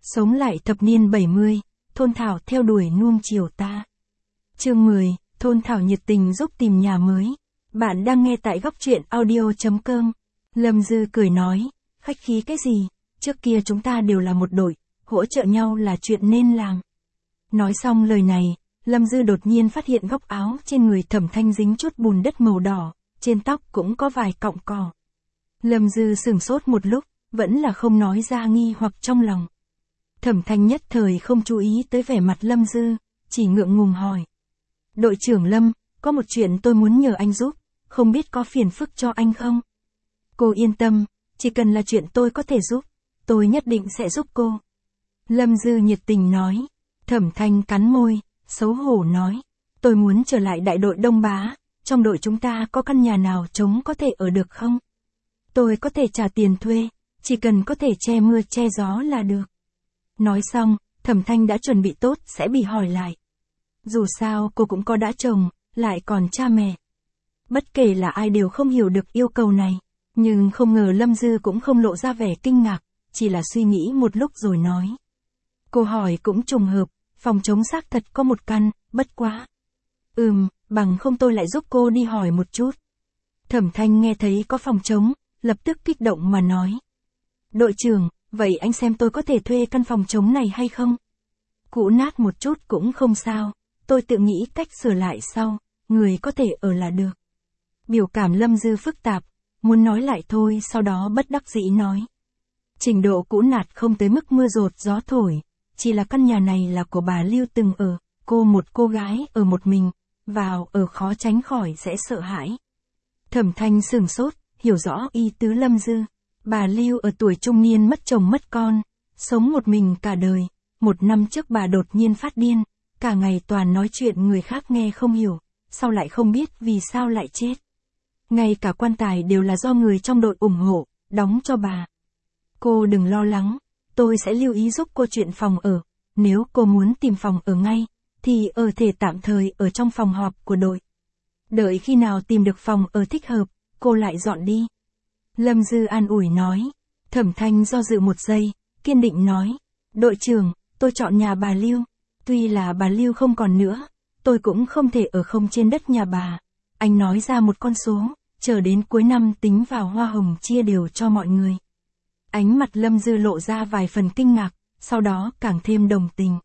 Sống lại thập niên 70, Thôn Thảo theo đuổi nuông chiều ta. Chương 10, Thôn Thảo nhiệt tình giúp tìm nhà mới. Bạn đang nghe tại góc truyện audio.com. Lâm Dư cười nói, khách khí cái gì, trước kia chúng ta đều là một đội, hỗ trợ nhau là chuyện nên làm. Nói xong lời này, Lâm Dư đột nhiên phát hiện góc áo trên người Thẩm Thanh dính chút bùn đất màu đỏ, trên tóc cũng có vài cọng cỏ. Lâm Dư sửng sốt một lúc, vẫn là không nói ra nghi hoặc trong lòng. Thẩm Thanh nhất thời không chú ý tới vẻ mặt Lâm Dư, chỉ ngượng ngùng hỏi. Đội trưởng Lâm, có một chuyện tôi muốn nhờ anh giúp, không biết có phiền phức cho anh không? Cô yên tâm, chỉ cần là chuyện tôi có thể giúp, tôi nhất định sẽ giúp cô. Lâm Dư nhiệt tình nói. Thẩm Thanh cắn môi, xấu hổ nói. Tôi muốn trở lại đại đội Đông Bá, trong đội chúng ta có căn nhà nào trống có thể ở được không? Tôi có thể trả tiền thuê, chỉ cần có thể che mưa che gió là được. Nói xong, Thẩm Thanh đã chuẩn bị tốt sẽ bị hỏi lại. Dù sao cô cũng có đã chồng, lại còn cha mẹ. Bất kể là ai đều không hiểu được yêu cầu này, nhưng không ngờ Lâm Dư cũng không lộ ra vẻ kinh ngạc, chỉ là suy nghĩ một lúc rồi nói. Cô hỏi cũng trùng hợp, phòng trống xác thật có một căn, bất quá. Bằng không tôi lại giúp cô đi hỏi một chút. Thẩm Thanh nghe thấy có phòng trống, lập tức kích động mà nói. Đội trưởng, vậy anh xem tôi có thể thuê căn phòng trống này hay không? Cũ nát một chút cũng không sao, tôi tự nghĩ cách sửa lại sau, người có thể ở là được. Biểu cảm Lâm Dư phức tạp, muốn nói lại thôi sau đó bất đắc dĩ nói. Trình độ cũ nát không tới mức mưa dột gió thổi, chỉ là căn nhà này là của bà Lưu từng ở, cô một cô gái ở một mình, vào ở khó tránh khỏi sẽ sợ hãi. Thẩm Thanh sửng sốt, hiểu rõ ý tứ Lâm Dư. Bà Lưu ở tuổi trung niên mất chồng mất con, sống một mình cả đời. Một năm trước bà đột nhiên phát điên, cả ngày toàn nói chuyện người khác nghe không hiểu, sau lại không biết vì sao lại chết. Ngay cả quan tài đều là do người trong đội ủng hộ, đóng cho bà. Cô đừng lo lắng, tôi sẽ lưu ý giúp cô chuyện phòng ở, nếu cô muốn tìm phòng ở ngay, thì ở thể tạm thời ở trong phòng họp của đội. Đợi khi nào tìm được phòng ở thích hợp, cô lại dọn đi. Lâm Dư an ủi nói. Thẩm Thanh do dự một giây, kiên định nói. Đội trưởng, tôi chọn nhà bà Lưu. Tuy là bà Lưu không còn nữa, tôi cũng không thể ở không trên đất nhà bà. Anh nói ra một con số, chờ đến cuối năm tính vào hoa hồng chia đều cho mọi người. Ánh mặt Lâm Dư lộ ra vài phần kinh ngạc, sau đó càng thêm đồng tình.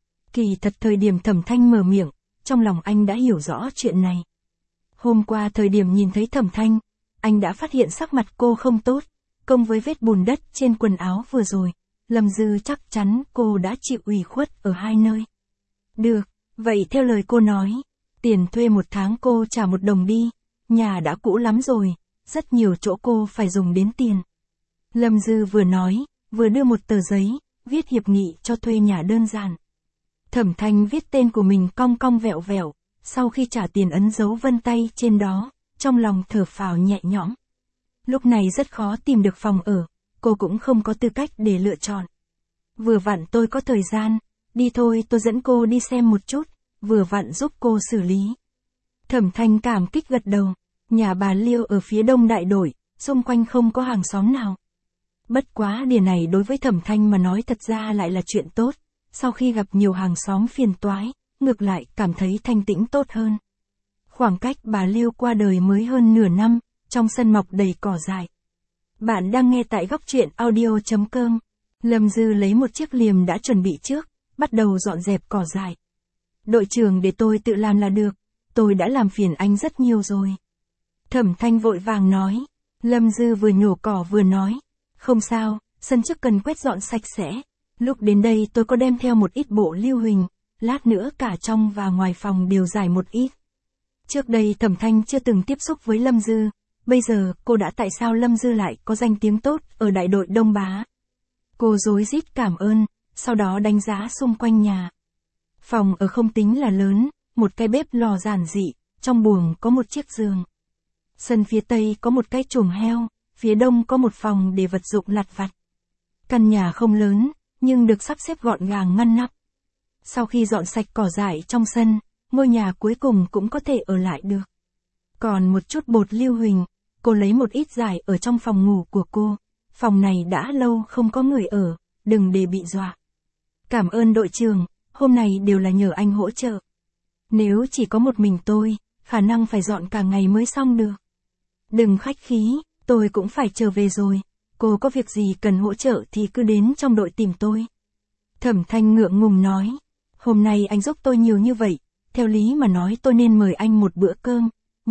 Kỳ thật thời điểm Thẩm Thanh mở miệng, trong lòng anh đã hiểu rõ chuyện này. Hôm qua thời điểm nhìn thấy Thẩm Thanh, anh đã phát hiện sắc mặt cô không tốt, cộng với vết bùn đất trên quần áo vừa rồi. Lâm Dư chắc chắn cô đã chịu ủy khuất ở hai nơi. Được, vậy theo lời cô nói, tiền thuê một tháng cô trả 1 đồng đi, nhà đã cũ lắm rồi, rất nhiều chỗ cô phải dùng đến tiền. Lâm Dư vừa nói, vừa đưa một tờ giấy, viết hiệp nghị cho thuê nhà đơn giản. Thẩm Thanh viết tên của mình cong cong vẹo vẹo, sau khi trả tiền ấn dấu vân tay trên đó, trong lòng thở phào nhẹ nhõm. Lúc này rất khó tìm được phòng ở, cô cũng không có tư cách để lựa chọn. Vừa vặn tôi có thời gian, đi thôi tôi dẫn cô đi xem một chút, vừa vặn giúp cô xử lý. Thẩm Thanh cảm kích gật đầu, nhà bà Liêu ở phía đông đại đội, xung quanh không có hàng xóm nào. Bất quá điều này đối với Thẩm Thanh mà nói thật ra lại là chuyện tốt, sau khi gặp nhiều hàng xóm phiền toái, ngược lại cảm thấy thanh tĩnh tốt hơn. Khoảng cách bà Liêu qua đời mới hơn nửa năm, trong sân mọc đầy cỏ dại. Bạn đang nghe tại góc truyện audio.com. Lâm Dư lấy một chiếc liềm đã chuẩn bị trước, bắt đầu dọn dẹp cỏ dại. Đội trưởng để tôi tự làm là được, tôi đã làm phiền anh rất nhiều rồi. Thẩm Thanh vội vàng nói. Lâm Dư vừa nhổ cỏ vừa nói. Không sao, sân trước cần quét dọn sạch sẽ. Lúc đến đây tôi có đem theo một ít bộ lưu huỳnh, lát nữa cả trong và ngoài phòng đều rải một ít. Trước đây Thẩm Thanh chưa từng tiếp xúc với Lâm Dư, bây giờ cô đã tại sao Lâm Dư lại có danh tiếng tốt ở đại đội Đông Bá. Cô rối rít cảm ơn, sau đó đánh giá xung quanh nhà. Phòng ở không tính là lớn, một cái bếp lò giản dị, trong buồng có một chiếc giường. Sân phía tây có một cái chuồng heo, phía đông có một phòng để vật dụng lặt vặt. Căn nhà không lớn, nhưng được sắp xếp gọn gàng ngăn nắp. Sau khi dọn sạch cỏ dại trong sân, ngôi nhà cuối cùng cũng có thể ở lại được. Còn một chút bột lưu huỳnh, cô lấy một ít rải ở trong phòng ngủ của cô. Phòng này đã lâu không có người ở, đừng để bị dọa. Cảm ơn đội trưởng, hôm nay đều là nhờ anh hỗ trợ. Nếu chỉ có một mình tôi, khả năng phải dọn cả ngày mới xong được. Đừng khách khí, tôi cũng phải trở về rồi. Cô có việc gì cần hỗ trợ thì cứ đến trong đội tìm tôi. Thẩm Thanh ngượng ngùng nói. Hôm nay anh giúp tôi nhiều như vậy, theo lý mà nói tôi nên mời anh một bữa cơm,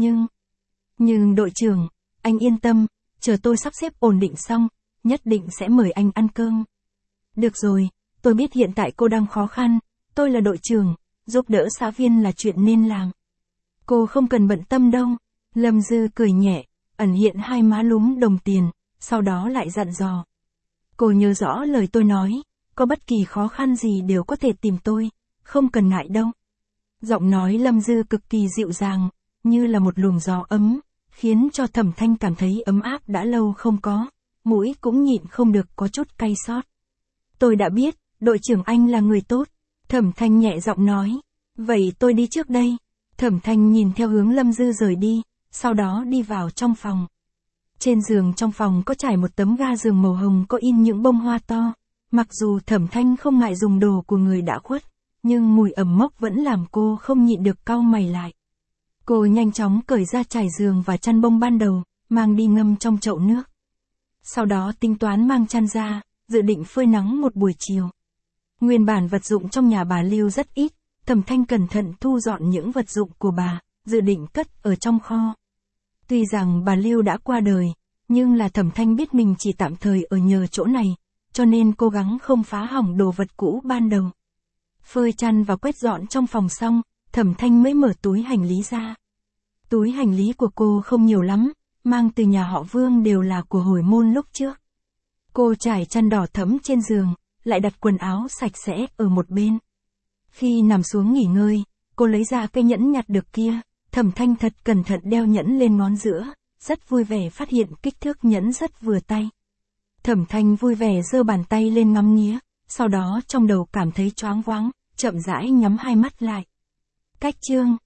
nhưng đội trưởng, anh yên tâm, chờ tôi sắp xếp ổn định xong, nhất định sẽ mời anh ăn cơm. Được rồi, tôi biết hiện tại cô đang khó khăn, tôi là đội trưởng, giúp đỡ xã viên là chuyện nên làm. Cô không cần bận tâm đâu. Lâm Dư cười nhẹ, ẩn hiện hai má lúm đồng tiền, sau đó lại dặn dò. Cô nhớ rõ lời tôi nói, có bất kỳ khó khăn gì đều có thể tìm tôi, không cần ngại đâu. Giọng nói Lâm Dư cực kỳ dịu dàng, như là một luồng gió ấm, khiến cho Thẩm Thanh cảm thấy ấm áp đã lâu không có, mũi cũng nhịn không được có chút cay xót. Tôi đã biết, đội trưởng anh là người tốt. Thẩm Thanh nhẹ giọng nói. Vậy tôi đi trước đây. Thẩm Thanh nhìn theo hướng Lâm Dư rời đi, sau đó đi vào trong phòng. Trên giường trong phòng có trải một tấm ga giường màu hồng có in những bông hoa to. Mặc dù Thẩm Thanh không ngại dùng đồ của người đã khuất, nhưng mùi ẩm mốc vẫn làm cô không nhịn được cau mày lại. Cô nhanh chóng cởi ra trải giường và chăn bông ban đầu, mang đi ngâm trong chậu nước. Sau đó tính toán mang chăn ra, dự định phơi nắng một buổi chiều. Nguyên bản vật dụng trong nhà bà Lưu rất ít, Thẩm Thanh cẩn thận thu dọn những vật dụng của bà, dự định cất ở trong kho. Tuy rằng bà Lưu đã qua đời, nhưng là Thẩm Thanh biết mình chỉ tạm thời ở nhờ chỗ này, cho nên cố gắng không phá hỏng đồ vật cũ ban đầu. Phơi chăn và quét dọn trong phòng xong, Thẩm Thanh mới mở túi hành lý ra. Túi hành lý của cô không nhiều lắm, mang từ nhà họ Vương đều là của hồi môn lúc trước. Cô trải chăn đỏ thẫm trên giường, lại đặt quần áo sạch sẽ ở một bên. Khi nằm xuống nghỉ ngơi, cô lấy ra cây nhẫn nhặt được kia, Thẩm Thanh thật cẩn thận đeo nhẫn lên ngón giữa, rất vui vẻ phát hiện kích thước nhẫn rất vừa tay. Thẩm Thanh vui vẻ giơ bàn tay lên ngắm nghía, sau đó trong đầu cảm thấy choáng váng, chậm rãi nhắm hai mắt lại. Cách chương